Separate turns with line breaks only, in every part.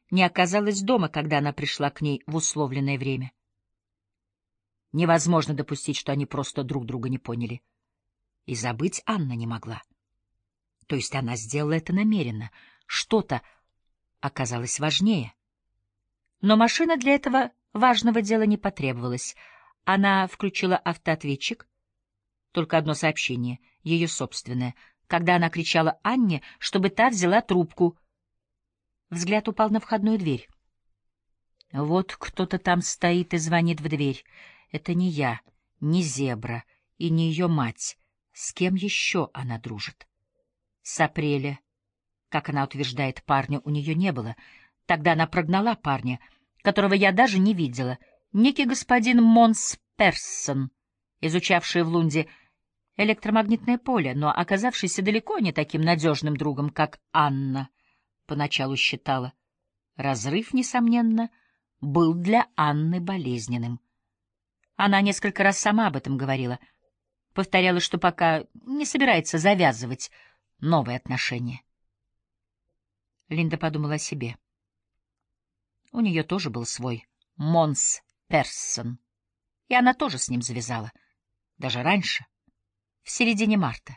не оказалась дома, когда она пришла к ней в условленное время. Невозможно допустить, что они просто друг друга не поняли. И забыть Анна не могла. То есть она сделала это намеренно. Что-то оказалось важнее. Но машина для этого важного дела не потребовалась. Она включила автоответчик. Только одно сообщение, ее собственное, когда она кричала Анне, чтобы та взяла трубку. Взгляд упал на входную дверь. Вот кто-то там стоит и звонит в дверь. Это не я, не Зебра и не ее мать. С кем еще она дружит? С Апреля, как она утверждает, парня у нее не было. Тогда она прогнала парня, которого я даже не видела. Некий господин Монс Персон, изучавший в Лунде электромагнитное поле, но оказавшийся далеко не таким надежным другом, как Анна поначалу считала. Разрыв, несомненно, был для Анны болезненным. Она несколько раз сама об этом говорила, повторяла, что пока не собирается завязывать новые отношения. Линда подумала о себе. У нее тоже был свой Монс Персон, и она тоже с ним завязала, даже раньше, в середине марта.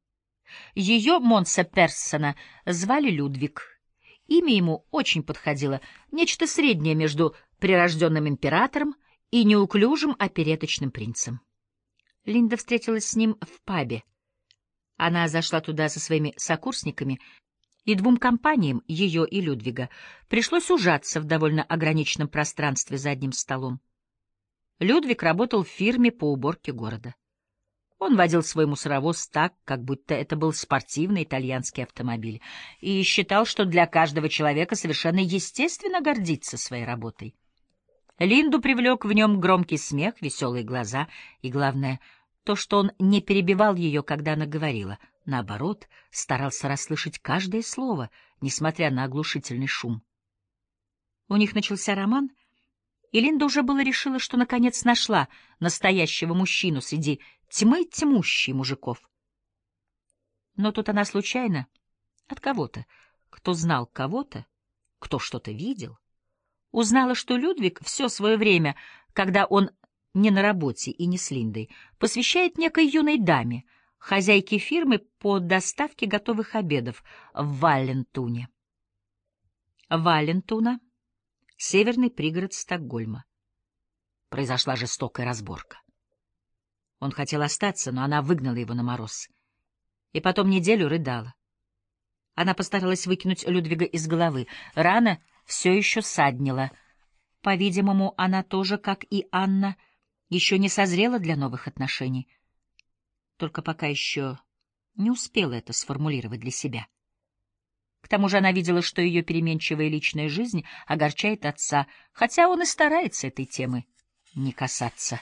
Ее Монса Персона звали Людвиг. Имя ему очень подходило, нечто среднее между прирожденным императором и неуклюжим опереточным принцем. Линда встретилась с ним в пабе. Она зашла туда со своими сокурсниками, и двум компаниям, ее и Людвига, пришлось ужаться в довольно ограниченном пространстве за одним столом. Людвиг работал в фирме по уборке города. Он водил свой мусоровоз так, как будто это был спортивный итальянский автомобиль, и считал, что для каждого человека совершенно естественно гордиться своей работой. Линду привлек в нем громкий смех, веселые глаза и, главное, то, что он не перебивал ее, когда она говорила. Наоборот, старался расслышать каждое слово, несмотря на оглушительный шум. У них начался роман, и Линда уже было решила, что наконец нашла настоящего мужчину среди тьмы тьмущей мужиков. Но тут она случайно от кого-то, кто знал кого-то, кто что-то видел, узнала, что Людвиг все свое время, когда он не на работе и не с Линдой, посвящает некой юной даме, хозяйке фирмы по доставке готовых обедов в Валлентуне. Валлентуна — северный пригород Стокгольма. Произошла жестокая разборка. Он хотел остаться, но она выгнала его на мороз. И потом неделю рыдала. Она постаралась выкинуть Людвига из головы. Рана все еще саднила. По-видимому, она тоже, как и Анна, еще не созрела для новых отношений. Только пока еще не успела это сформулировать для себя. К тому же она видела, что ее переменчивая личная жизнь огорчает отца, хотя он и старается этой темы не касаться.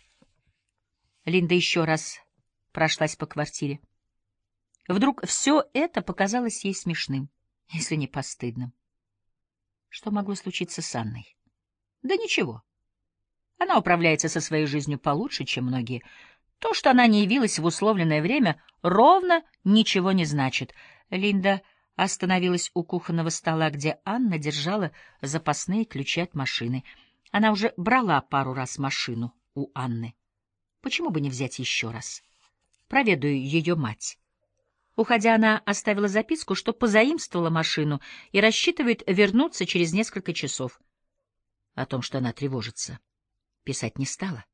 Линда еще раз прошлась по квартире. Вдруг все это показалось ей смешным, если не постыдным. Что могло случиться с Анной? Да ничего. Она управляется со своей жизнью получше, чем многие. То, что она не явилась в условленное время, ровно ничего не значит. Линда остановилась у кухонного стола, где Анна держала запасные ключи от машины. Она уже брала пару раз машину у Анны. Почему бы не взять еще раз? Проведаю ее мать. Уходя, она оставила записку, что позаимствовала машину и рассчитывает вернуться через несколько часов. О том, что она тревожится, писать не стала.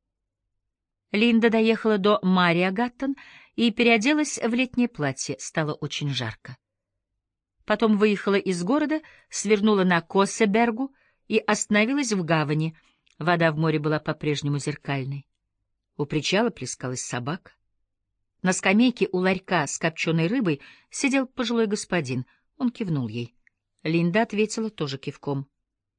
Линда доехала до Мариагаттен и переоделась в летнее платье. Стало очень жарко. Потом выехала из города, свернула на Косебергу и остановилась в гавани. Вода в море была по-прежнему зеркальной. У причала плескалась собака. На скамейке у ларька с копченой рыбой сидел пожилой господин. Он кивнул ей. Линда ответила тоже кивком.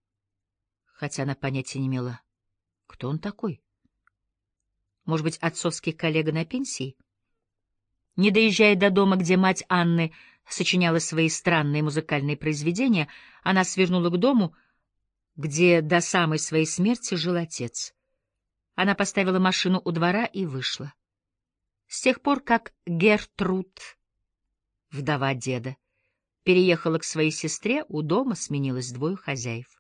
Хотя она понятия не имела, кто он такой. Может быть, отцовский коллега на пенсии? Не доезжая до дома, где мать Анны сочиняла свои странные музыкальные произведения, она свернула к дому, где до самой своей смерти жил отец. Она поставила машину у двора и вышла. С тех пор, как Гертруд, вдова деда, переехала к своей сестре, у дома сменилось двое хозяев.